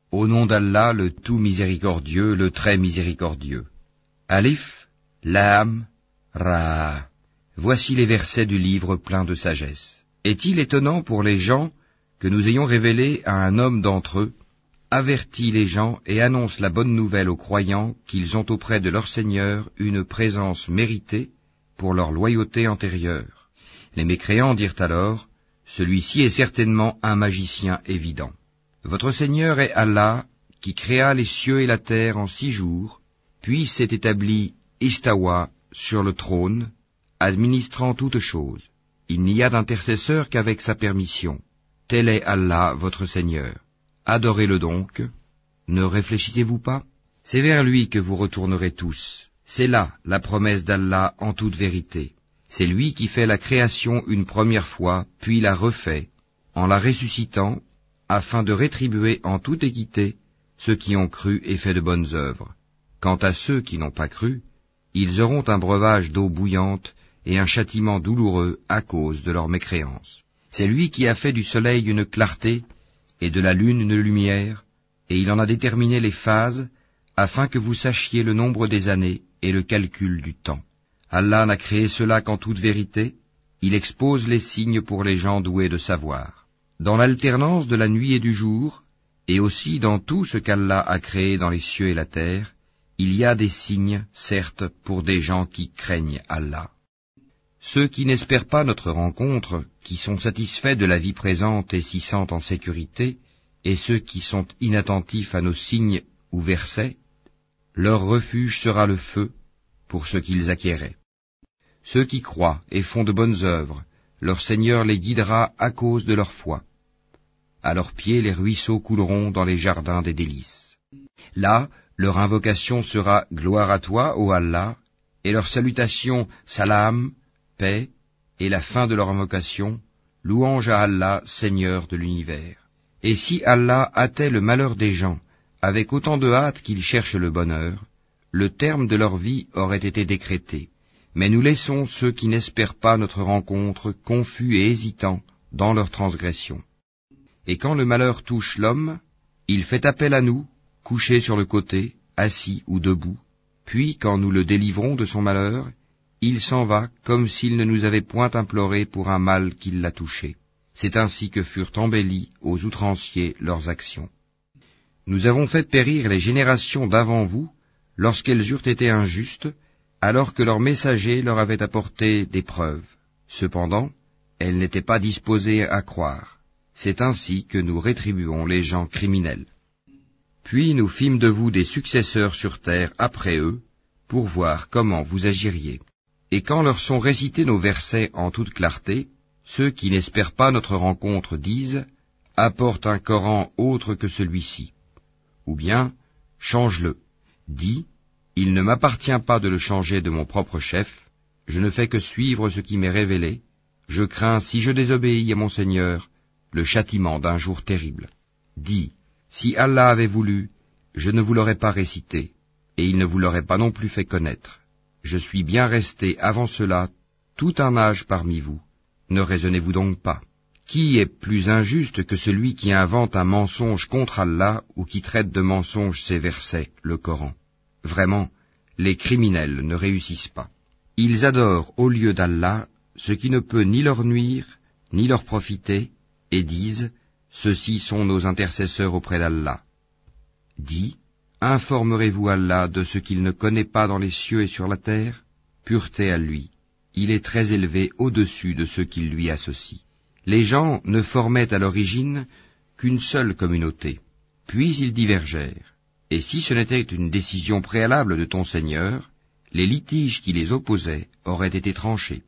Au nom d'Allah, le tout miséricordieux, le très miséricordieux. Alif, Lam, Ra. Voici les versets du livre plein de sagesse. Est-il étonnant pour les gens que nous ayons révélé à un homme d'entre eux, avertit les gens et annonce la bonne nouvelle aux croyants qu'ils ont auprès de leur Seigneur une présence méritée pour leur loyauté antérieure. Les mécréants dirent alors, celui-ci est certainement un magicien évident. Votre Seigneur est Allah, qui créa les cieux et la terre en 6 jours, puis s'est établi Istawa sur le trône, administrant toutes choses. Il n'y a d'intercesseur qu'avec sa permission. Tel est Allah, votre Seigneur. Adorez-le donc. Ne réfléchissez-vous pas? C'est vers lui que vous retournerez tous. C'est là la promesse d'Allah en toute vérité. C'est lui qui fait la création une première fois, puis la refait, en la ressuscitant, afin de rétribuer en toute équité ceux qui ont cru et fait de bonnes œuvres. Quant à ceux qui n'ont pas cru, ils auront un breuvage d'eau bouillante et un châtiment douloureux à cause de leur mécréance. C'est lui qui a fait du soleil une clarté et de la lune une lumière, et il en a déterminé les phases, afin que vous sachiez le nombre des années et le calcul du temps. Allah n'a créé cela qu'en toute vérité, il expose les signes pour les gens doués de savoir. Dans l'alternance de la nuit et du jour, et aussi dans tout ce qu'Allah a créé dans les cieux et la terre, il y a des signes, certes, pour des gens qui craignent Allah. Ceux qui n'espèrent pas notre rencontre, qui sont satisfaits de la vie présente et s'y sentent en sécurité, et ceux qui sont inattentifs à nos signes ou versets, leur refuge sera le feu pour ce qu'ils acquéraient. Ceux qui croient et font de bonnes œuvres, leur Seigneur les guidera à cause de leur foi. À leurs pieds les ruisseaux couleront dans les jardins des délices. Là, leur invocation sera « Gloire à toi, ô Allah », et leur salutation « Salam », paix, et la fin de leur invocation « Louange à Allah, Seigneur de l'univers ». Et si Allah hâtait le malheur des gens, avec autant de hâte qu'ils cherchent le bonheur, le terme de leur vie aurait été décrété. Mais nous laissons ceux qui n'espèrent pas notre rencontre confus et hésitants dans leur transgression. Et quand le malheur touche l'homme, il fait appel à nous, couché sur le côté, assis ou debout, puis quand nous le délivrons de son malheur, il s'en va comme s'il ne nous avait point imploré pour un mal qui l'a touché. C'est ainsi que furent embellies aux outranciers leurs actions. Nous avons fait périr les générations d'avant vous, lorsqu'elles eurent été injustes, alors que leurs messagers leur avaient apporté des preuves. Cependant, elles n'étaient pas disposées à croire. C'est ainsi que nous rétribuons les gens criminels. Puis nous fîmes de vous des successeurs sur terre après eux, pour voir comment vous agiriez. Et quand leur sont récités nos versets en toute clarté, ceux qui n'espèrent pas notre rencontre disent « Apporte un Coran autre que celui-ci » ou bien « Change-le » Dis « Il ne m'appartient pas de le changer de mon propre chef, je ne fais que suivre ce qui m'est révélé, je crains, si je désobéis à mon Seigneur, le châtiment d'un jour terrible. Dis, si Allah avait voulu, je ne vous l'aurais pas récité, et il ne vous l'aurait pas non plus fait connaître. Je suis bien resté avant cela tout un âge parmi vous. Ne raisonnez-vous donc pas? Qui est plus injuste que celui qui invente un mensonge contre Allah ou qui traite de mensonge ses versets, le Coran? Vraiment, les criminels ne réussissent pas. Ils adorent au lieu d'Allah ce qui ne peut ni leur nuire, ni leur profiter, et disent, ceux-ci sont nos intercesseurs auprès d'Allah. Dis, informerez-vous Allah de ce qu'il ne connaît pas dans les cieux et sur la terre? Pureté à lui, il est très élevé au-dessus de ceux qui lui associent. Les gens ne formaient à l'origine qu'une seule communauté, puis ils divergèrent. Et si ce n'était une décision préalable de ton Seigneur, les litiges qui les opposaient auraient été tranchés.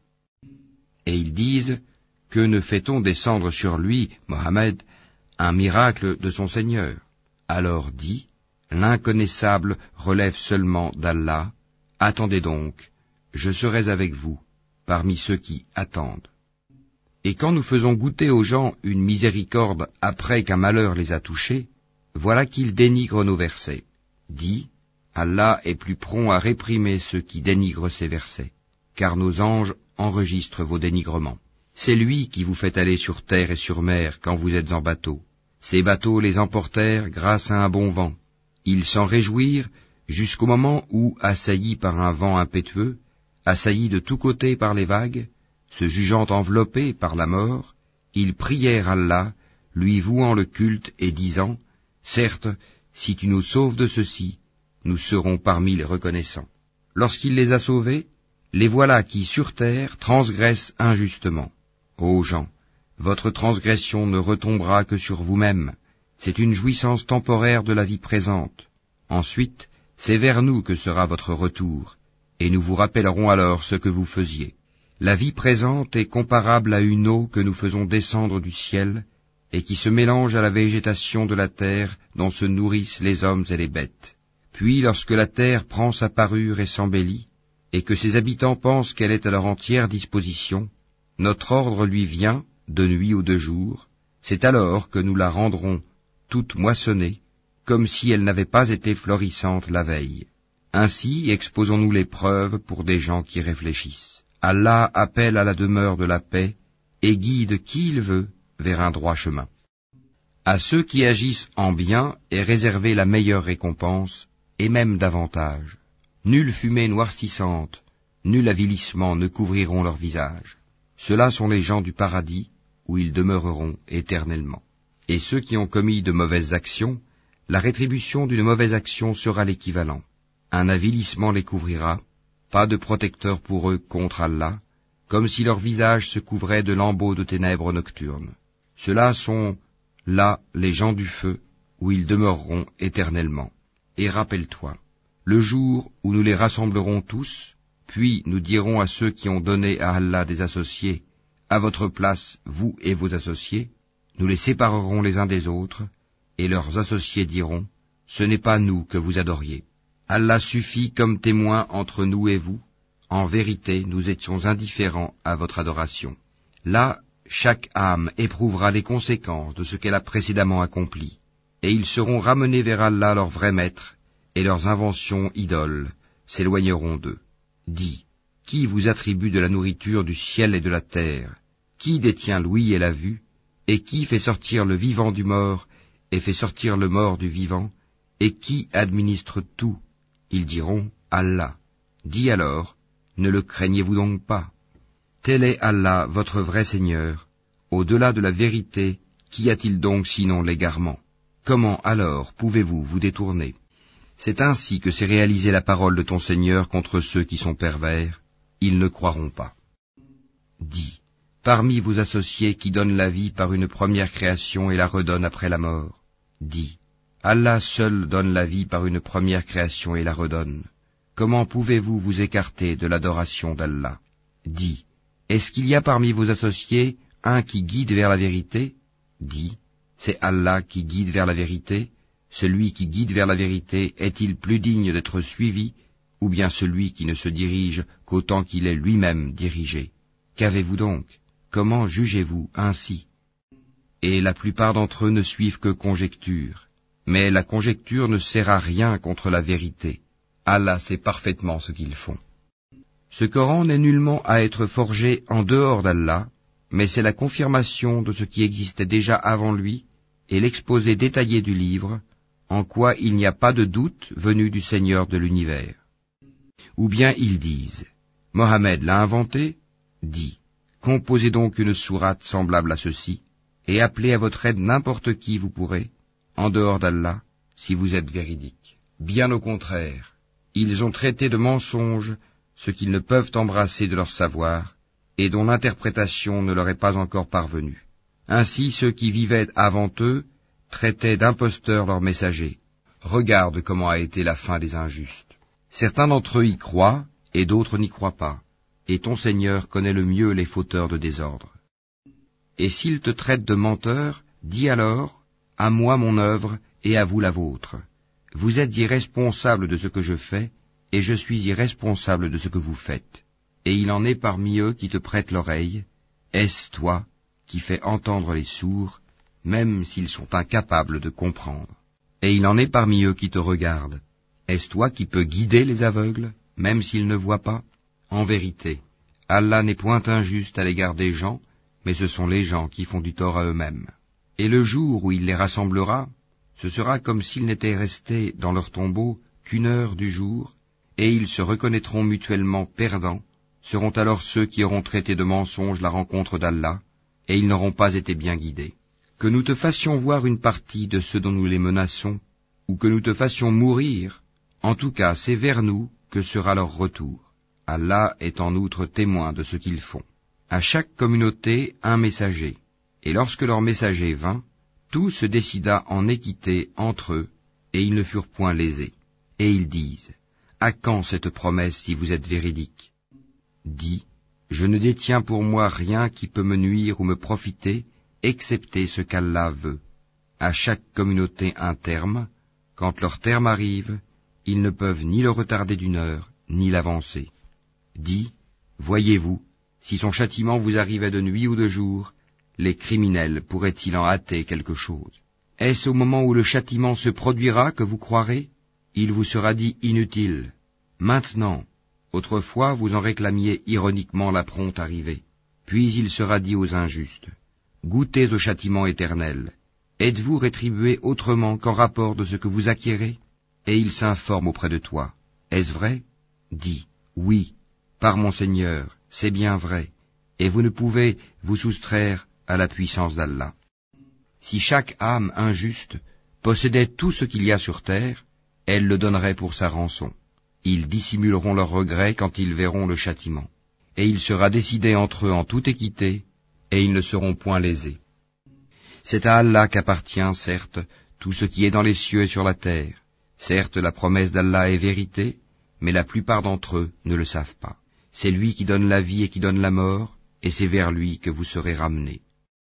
Et ils disent, que ne fait-on descendre sur lui, Mohammed, un miracle de son Seigneur? Alors dis, l'inconnaissable relève seulement d'Allah, attendez donc, je serai avec vous, parmi ceux qui attendent. Et quand nous faisons goûter aux gens une miséricorde après qu'un malheur les a touchés, voilà qu'ils dénigrent nos versets. Dis, Allah est plus prompt à réprimer ceux qui dénigrent ses versets, car nos anges enregistrent vos dénigrements. C'est lui qui vous fait aller sur terre et sur mer quand vous êtes en bateau. Ces bateaux les emportèrent grâce à un bon vent. Ils s'en réjouirent jusqu'au moment où, assaillis par un vent impétueux, assaillis de tous côtés par les vagues, se jugeant enveloppés par la mort, ils prièrent Allah, lui vouant le culte et disant, « Certes, si tu nous sauves de ceci, nous serons parmi les reconnaissants. » Lorsqu'il les a sauvés, les voilà qui, sur terre, transgressent injustement. Ô gens, votre transgression ne retombera que sur vous-même, c'est une jouissance temporaire de la vie présente. Ensuite, c'est vers nous que sera votre retour, et nous vous rappellerons alors ce que vous faisiez. La vie présente est comparable à une eau que nous faisons descendre du ciel, et qui se mélange à la végétation de la terre dont se nourrissent les hommes et les bêtes. Puis, lorsque la terre prend sa parure et s'embellit, et que ses habitants pensent qu'elle est à leur entière disposition, notre ordre lui vient, de nuit ou de jour, c'est alors que nous la rendrons toute moissonnée, comme si elle n'avait pas été florissante la veille. Ainsi exposons-nous les preuves pour des gens qui réfléchissent. Allah appelle à la demeure de la paix et guide qui il veut vers un droit chemin. À ceux qui agissent en bien est réservée la meilleure récompense, et même davantage. Nulle fumée noircissante, nul avilissement ne couvriront leur visage. Ceux-là sont les gens du paradis, où ils demeureront éternellement. Et ceux qui ont commis de mauvaises actions, la rétribution d'une mauvaise action sera l'équivalent. Un avilissement les couvrira, pas de protecteur pour eux contre Allah, comme si leur visage se couvrait de lambeaux de ténèbres nocturnes. Ceux-là sont, là, les gens du feu, où ils demeureront éternellement. Et rappelle-toi, le jour où nous les rassemblerons tous, puis nous dirons à ceux qui ont donné à Allah des associés, à votre place, vous et vos associés, nous les séparerons les uns des autres, et leurs associés diront, ce n'est pas nous que vous adoriez. Allah suffit comme témoin entre nous et vous, en vérité nous étions indifférents à votre adoration. Là, chaque âme éprouvera les conséquences de ce qu'elle a précédemment accompli, et ils seront ramenés vers Allah leur vrai maître, et leurs inventions idoles s'éloigneront d'eux. Dis, qui vous attribue de la nourriture du ciel et de la terre? Qui détient l'ouïe et la vue? Et qui fait sortir le vivant du mort, et fait sortir le mort du vivant? Et qui administre tout? Ils diront, Allah. Dis alors, ne le craignez-vous donc pas? Tel est Allah, votre vrai Seigneur. Au-delà de la vérité, qu'y a-t-il donc sinon l'égarement? Comment alors pouvez-vous vous détourner? C'est ainsi que s'est réalisée la parole de ton Seigneur contre ceux qui sont pervers. Ils ne croiront pas. Dis, parmi vos associés qui donnent la vie par une première création et la redonnent après la mort, dis, Allah seul donne la vie par une première création et la redonne. Comment pouvez-vous vous écarter de l'adoration d'Allah? Dis, est-ce qu'il y a parmi vos associés un qui guide vers la vérité? Dis, c'est Allah qui guide vers la vérité. Celui qui guide vers la vérité est-il plus digne d'être suivi, ou bien celui qui ne se dirige qu'autant qu'il est lui-même dirigé? Qu'avez-vous donc? Comment jugez-vous ainsi? Et la plupart d'entre eux ne suivent que conjectures, mais la conjecture ne sert à rien contre la vérité. Allah sait parfaitement ce qu'ils font. Ce Coran n'est nullement à être forgé en dehors d'Allah, mais c'est la confirmation de ce qui existait déjà avant lui et l'exposé détaillé du livre, en quoi il n'y a pas de doute venu du Seigneur de l'univers. Ou bien ils disent, Mohammed l'a inventé? Dis, composez donc une sourate semblable à ceci, et appelez à votre aide n'importe qui vous pourrez, en dehors d'Allah, si vous êtes véridique. Bien au contraire, ils ont traité de mensonge ce qu'ils ne peuvent embrasser de leur savoir, et dont l'interprétation ne leur est pas encore parvenue. Ainsi ceux qui vivaient avant eux traitaient d'imposteurs leurs messagers. Regarde comment a été la fin des injustes. Certains d'entre eux y croient, et d'autres n'y croient pas, et ton Seigneur connaît le mieux les fauteurs de désordre. Et s'ils te traitent de menteur, dis alors, à moi mon œuvre, et à vous la vôtre. Vous êtes irresponsables de ce que je fais, et je suis irresponsable de ce que vous faites. Et il en est parmi eux qui te prêtent l'oreille. Est-ce toi qui fais entendre les sourds, même s'ils sont incapables de comprendre? Et il en est parmi eux qui te regardent. Est-ce toi qui peux guider les aveugles, même s'ils ne voient pas? En vérité, Allah n'est point injuste à l'égard des gens, mais ce sont les gens qui font du tort à eux-mêmes. Et le jour où il les rassemblera, ce sera comme s'ils n'étaient restés dans leur tombeau qu'une heure du jour, et ils se reconnaîtront mutuellement perdants, seront alors ceux qui auront traité de mensonge la rencontre d'Allah, et ils n'auront pas été bien guidés. Que nous te fassions voir une partie de ceux dont nous les menaçons, ou que nous te fassions mourir, en tout cas c'est vers nous que sera leur retour. Allah est en outre témoin de ce qu'ils font. À chaque communauté un messager, et lorsque leur messager vint, tout se décida en équité entre eux, et ils ne furent point lésés. Et ils disent, à quand cette promesse si vous êtes véridiques? Dis, je ne détiens pour moi rien qui peut me nuire ou me profiter, excepté ce qu'Allah veut. À chaque communauté un terme, quand leur terme arrive, ils ne peuvent ni le retarder d'une heure, ni l'avancer. Dis, voyez-vous, si son châtiment vous arrivait de nuit ou de jour, les criminels pourraient-ils en hâter quelque chose? Est-ce au moment où le châtiment se produira que vous croirez? Il vous sera dit inutile. Maintenant, autrefois vous en réclamiez ironiquement la prompte arrivée. Puis il sera dit aux injustes, goûtez au châtiment éternel. Êtes-vous rétribués autrement qu'en rapport de ce que vous acquérez? Et ils s'informent auprès de toi. Est-ce vrai? Dis, oui, par mon Seigneur, c'est bien vrai, et vous ne pouvez vous soustraire à la puissance d'Allah. Si chaque âme injuste possédait tout ce qu'il y a sur terre, elle le donnerait pour sa rançon. Ils dissimuleront leurs regrets quand ils verront le châtiment. Et il sera décidé entre eux en toute équité, et ils ne seront point lésés. C'est à Allah qu'appartient, certes, tout ce qui est dans les cieux et sur la terre. Certes, la promesse d'Allah est vérité, mais la plupart d'entre eux ne le savent pas. C'est lui qui donne la vie et qui donne la mort, et c'est vers lui que vous serez ramenés.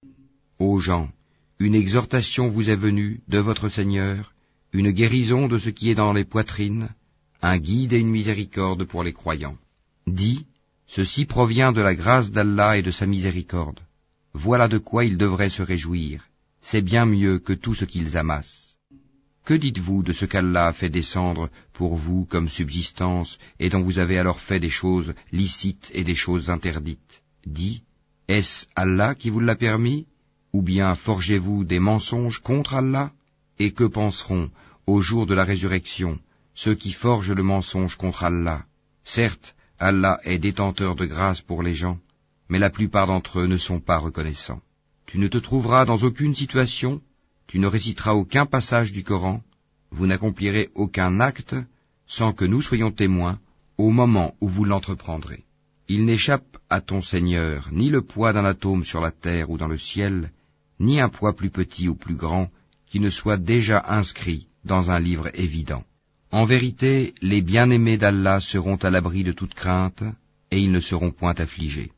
Ô gens, une exhortation vous est venue de votre Seigneur, une guérison de ce qui est dans les poitrines, un guide et une miséricorde pour les croyants. Dis, ceci provient de la grâce d'Allah et de sa miséricorde. Voilà de quoi ils devraient se réjouir. C'est bien mieux que tout ce qu'ils amassent. Que dites-vous de ce qu'Allah a fait descendre pour vous comme subsistance et dont vous avez alors fait des choses licites et des choses interdites? Dis, est-ce Allah qui vous l'a permis? Ou bien forgez-vous des mensonges contre Allah? Et que penseront, au jour de la résurrection, ceux qui forgent le mensonge contre Allah? Certes, Allah est détenteur de grâce pour les gens, mais la plupart d'entre eux ne sont pas reconnaissants. Tu ne te trouveras dans aucune situation, tu ne réciteras aucun passage du Coran, vous n'accomplirez aucun acte sans que nous soyons témoins au moment où vous l'entreprendrez. Il n'échappe à ton Seigneur ni le poids d'un atome sur la terre ou dans le ciel, ni un poids plus petit ou plus grand qui ne soit déjà inscrit dans un livre évident. En vérité, les bien-aimés d'Allah seront à l'abri de toute crainte, et ils ne seront point affligés.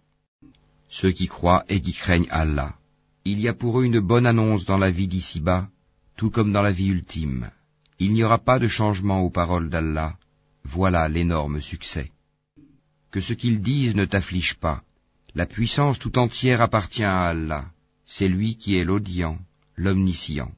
Ceux qui croient et qui craignent Allah. Il y a pour eux une bonne annonce dans la vie d'ici-bas, tout comme dans la vie ultime. Il n'y aura pas de changement aux paroles d'Allah. Voilà l'énorme succès. Que ce qu'ils disent ne t'afflige pas. La puissance tout entière appartient à Allah. C'est lui qui est l'audient, l'omniscient.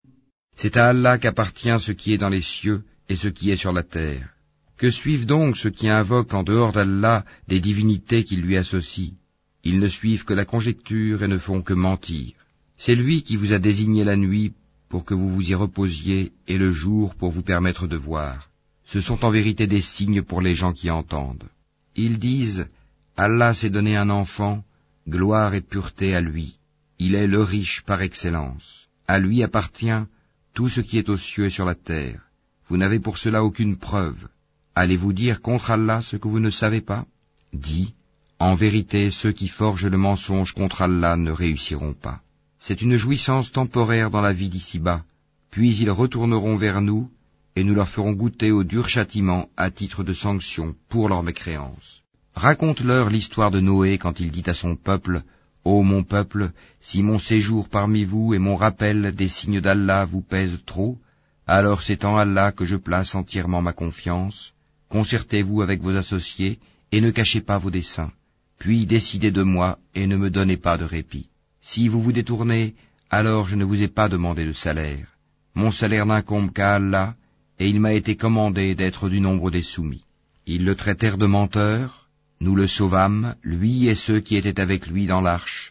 C'est à Allah qu'appartient ce qui est dans les cieux et ce qui est sur la terre. Que suivent donc ceux qui invoquent en dehors d'Allah des divinités qui lui associent? Ils ne suivent que la conjecture et ne font que mentir. C'est lui qui vous a désigné la nuit pour que vous vous y reposiez et le jour pour vous permettre de voir. Ce sont en vérité des signes pour les gens qui entendent. Ils disent, Allah s'est donné un enfant, gloire et pureté à lui. Il est le riche par excellence. À lui appartient tout ce qui est aux cieux et sur la terre. Vous n'avez pour cela aucune preuve. Allez-vous dire contre Allah ce que vous ne savez pas? Dis, en vérité, ceux qui forgent le mensonge contre Allah ne réussiront pas. C'est une jouissance temporaire dans la vie d'ici-bas, puis ils retourneront vers nous, et nous leur ferons goûter au dur châtiment à titre de sanction pour leur mécréance. Raconte-leur l'histoire de Noé quand il dit à son peuple, « Ô mon peuple, si mon séjour parmi vous et mon rappel des signes d'Allah vous pèsent trop, alors c'est en Allah que je place entièrement ma confiance. Concertez-vous avec vos associés et ne cachez pas vos desseins. Puis décidez de moi et ne me donnez pas de répit. Si vous vous détournez, alors je ne vous ai pas demandé de salaire. Mon salaire n'incombe qu'à Allah, et il m'a été commandé d'être du nombre des soumis. » Ils le traitèrent de menteur, nous le sauvâmes, lui et ceux qui étaient avec lui dans l'arche.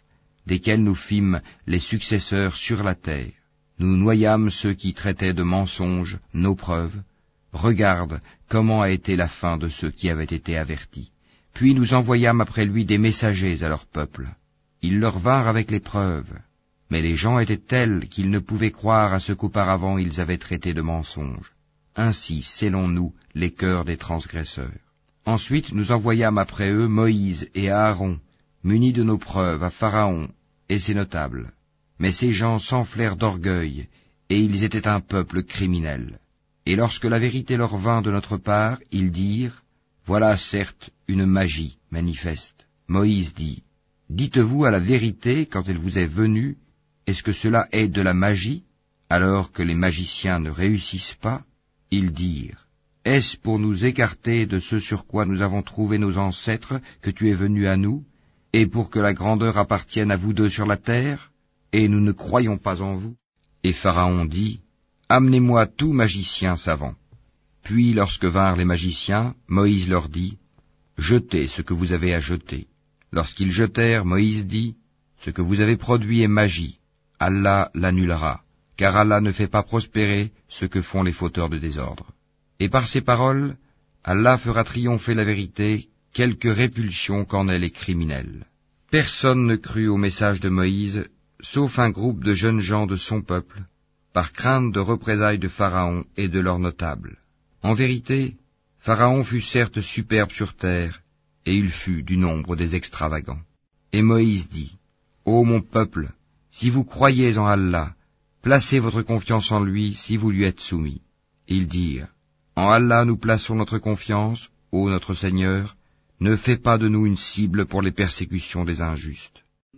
desquels nous fîmes les successeurs sur la terre. Nous noyâmes ceux qui traitaient de mensonges nos preuves. Regarde comment a été la fin de ceux qui avaient été avertis. Puis nous envoyâmes après lui des messagers à leur peuple. Ils leur vinrent avec les preuves. Mais les gens étaient tels qu'ils ne pouvaient croire à ce qu'auparavant ils avaient traité de mensonges. Ainsi scellons-nous les cœurs des transgresseurs. Ensuite nous envoyâmes après eux Moïse et Aaron, munis de nos preuves, à Pharaon et ses notables. Mais ces gens s'enflèrent d'orgueil, et ils étaient un peuple criminel. Et lorsque la vérité leur vint de notre part, ils dirent, « Voilà certes une magie manifeste. » Moïse dit, « Dites-vous à la vérité quand elle vous est venue, est-ce que cela est de la magie, alors que les magiciens ne réussissent pas ?» Ils dirent, « Est-ce pour nous écarter de ce sur quoi nous avons trouvé nos ancêtres que tu es venu à nous, et pour que la grandeur appartienne à vous deux sur la terre, et nous ne croyons pas en vous ?» Et Pharaon dit, « Amenez-moi tout magicien savant. » Puis lorsque vinrent les magiciens, Moïse leur dit, « Jetez ce que vous avez à jeter. » Lorsqu'ils jetèrent, Moïse dit, « Ce que vous avez produit est magie. Allah l'annulera, car Allah ne fait pas prospérer ce que font les fauteurs de désordre. » Et par ces paroles, Allah fera triompher la vérité, quelque répulsion qu'en aient les criminels. Personne ne crut au message de Moïse, sauf un groupe de jeunes gens de son peuple, par crainte de représailles de Pharaon et de leurs notables. En vérité, Pharaon fut certes superbe sur terre, et il fut du nombre des extravagants. Et Moïse dit, « Ô mon peuple, si vous croyez en Allah, placez votre confiance en lui si vous lui êtes soumis. » Ils dirent, « En Allah nous plaçons notre confiance, ô notre Seigneur, ne fais pas de nous une cible pour les persécutions des injustes.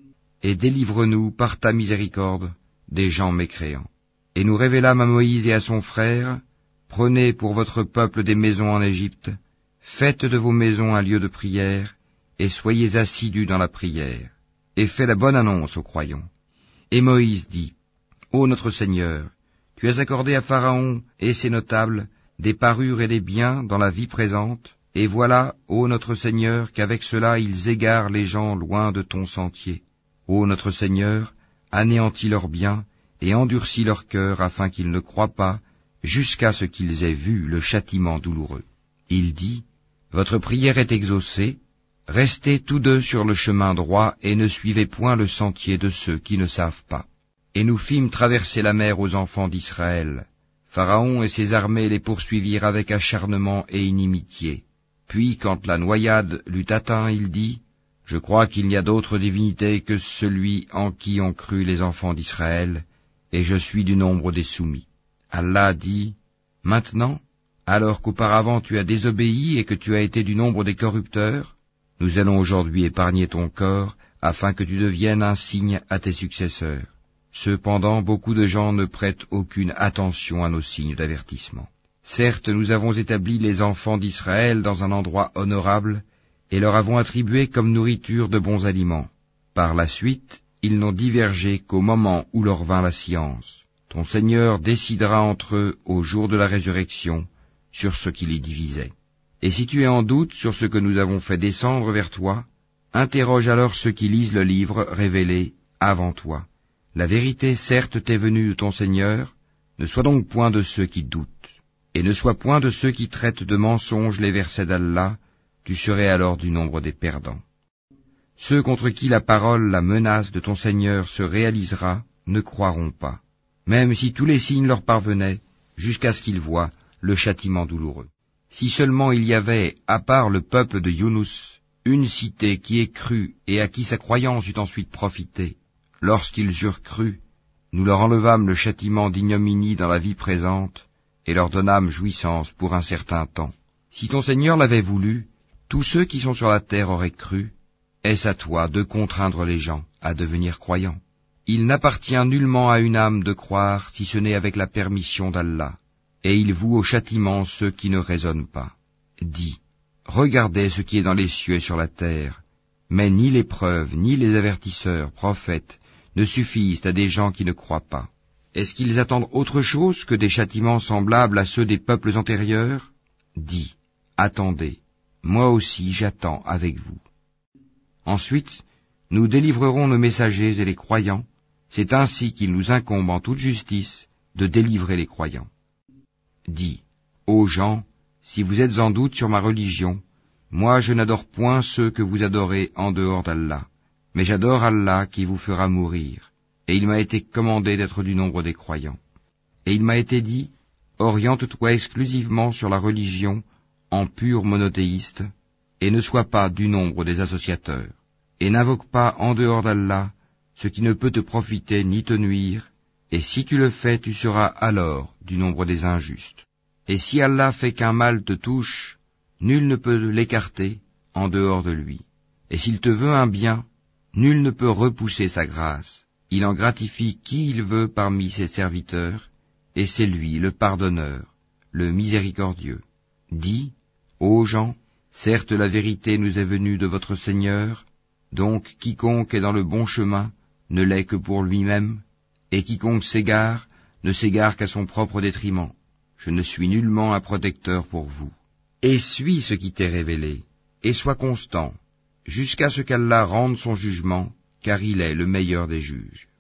Et délivre-nous par ta miséricorde des gens mécréants. » Et nous révélâmes à Moïse et à son frère, « Prenez pour votre peuple des maisons en Égypte, faites de vos maisons un lieu de prière, et soyez assidus dans la prière, et faites la bonne annonce aux croyants. » Et Moïse dit, « Ô notre Seigneur, tu as accordé à Pharaon et ses notables des parures et des biens dans la vie présente, et voilà, ô notre Seigneur, qu'avec cela ils égarent les gens loin de ton sentier. Ô notre Seigneur, anéantis leurs biens, et endurcis leur cœur afin qu'ils ne croient pas, jusqu'à ce qu'ils aient vu le châtiment douloureux. » Il dit, « Votre prière est exaucée, restez tous deux sur le chemin droit et ne suivez point le sentier de ceux qui ne savent pas. » Et nous fîmes traverser la mer aux enfants d'Israël. Pharaon et ses armées les poursuivirent avec acharnement et inimitié. Puis, quand la noyade l'eut atteint, il dit, « Je crois qu'il n'y a d'autre divinité que celui en qui ont cru les enfants d'Israël, et je suis du nombre des soumis. » Allah dit, « Maintenant, alors qu'auparavant tu as désobéi et que tu as été du nombre des corrupteurs, nous allons aujourd'hui épargner ton corps, afin que tu deviennes un signe à tes successeurs. » Cependant, beaucoup de gens ne prêtent aucune attention à nos signes d'avertissement. Certes, nous avons établi les enfants d'Israël dans un endroit honorable, et leur avons attribué comme nourriture de bons aliments. Par la suite, ils n'ont divergé qu'au moment où leur vint la science. Ton Seigneur décidera entre eux au jour de la résurrection sur ce qui les divisait. Et si tu es en doute sur ce que nous avons fait descendre vers toi, interroge alors ceux qui lisent le livre révélé avant toi. La vérité certes t'est venue de ton Seigneur, ne sois donc point de ceux qui doutent, et ne sois point de ceux qui traitent de mensonges les versets d'Allah, tu serais alors du nombre des perdants. Ceux contre qui la parole, la menace de ton Seigneur se réalisera, ne croiront pas, même si tous les signes leur parvenaient, jusqu'à ce qu'ils voient le châtiment douloureux. Si seulement il y avait, à part le peuple de Younous, une cité qui ait cru et à qui sa croyance eût ensuite profité, lorsqu'ils eurent cru, nous leur enlevâmes le châtiment d'ignominie dans la vie présente, et leur donnâmes jouissance pour un certain temps. Si ton Seigneur l'avait voulu, tous ceux qui sont sur la terre auraient cru. Est-ce à toi de contraindre les gens à devenir croyants? Il n'appartient nullement à une âme de croire si ce n'est avec la permission d'Allah, et il voue au châtiment ceux qui ne raisonnent pas. Dis, regardez ce qui est dans les cieux et sur la terre, mais ni les preuves, ni les avertisseurs, prophètes, ne suffisent à des gens qui ne croient pas. Est-ce qu'ils attendent autre chose que des châtiments semblables à ceux des peuples antérieurs? Dis, attendez, moi aussi j'attends avec vous. Ensuite, Nous délivrerons nos messagers et les croyants, c'est ainsi qu'il nous incombe en toute justice de délivrer les croyants. Dis, ô gens, si vous êtes en doute sur ma religion, moi je n'adore point ceux que vous adorez en dehors d'Allah, mais j'adore Allah qui vous fera mourir, et il m'a été commandé d'être du nombre des croyants. Et il m'a été dit, oriente-toi exclusivement sur la religion en pur monothéiste, et ne sois pas du nombre des associateurs, et n'invoque pas en dehors d'Allah ce qui ne peut te profiter ni te nuire, et si tu le fais, tu seras alors du nombre des injustes. Et si Allah fait qu'un mal te touche, nul ne peut l'écarter en dehors de lui. Et s'il te veut un bien, nul ne peut repousser sa grâce. Il en gratifie qui il veut parmi ses serviteurs, et c'est lui le pardonneur, le miséricordieux. Dis, ô gens, certes la vérité nous est venue de votre Seigneur, donc quiconque est dans le bon chemin ne l'est que pour lui-même, et quiconque s'égare ne s'égare qu'à son propre détriment. Je ne suis nullement un protecteur pour vous. Et suis ce qui t'est révélé, et sois constant, jusqu'à ce qu'Allah rende son jugement, car il est le meilleur des juges.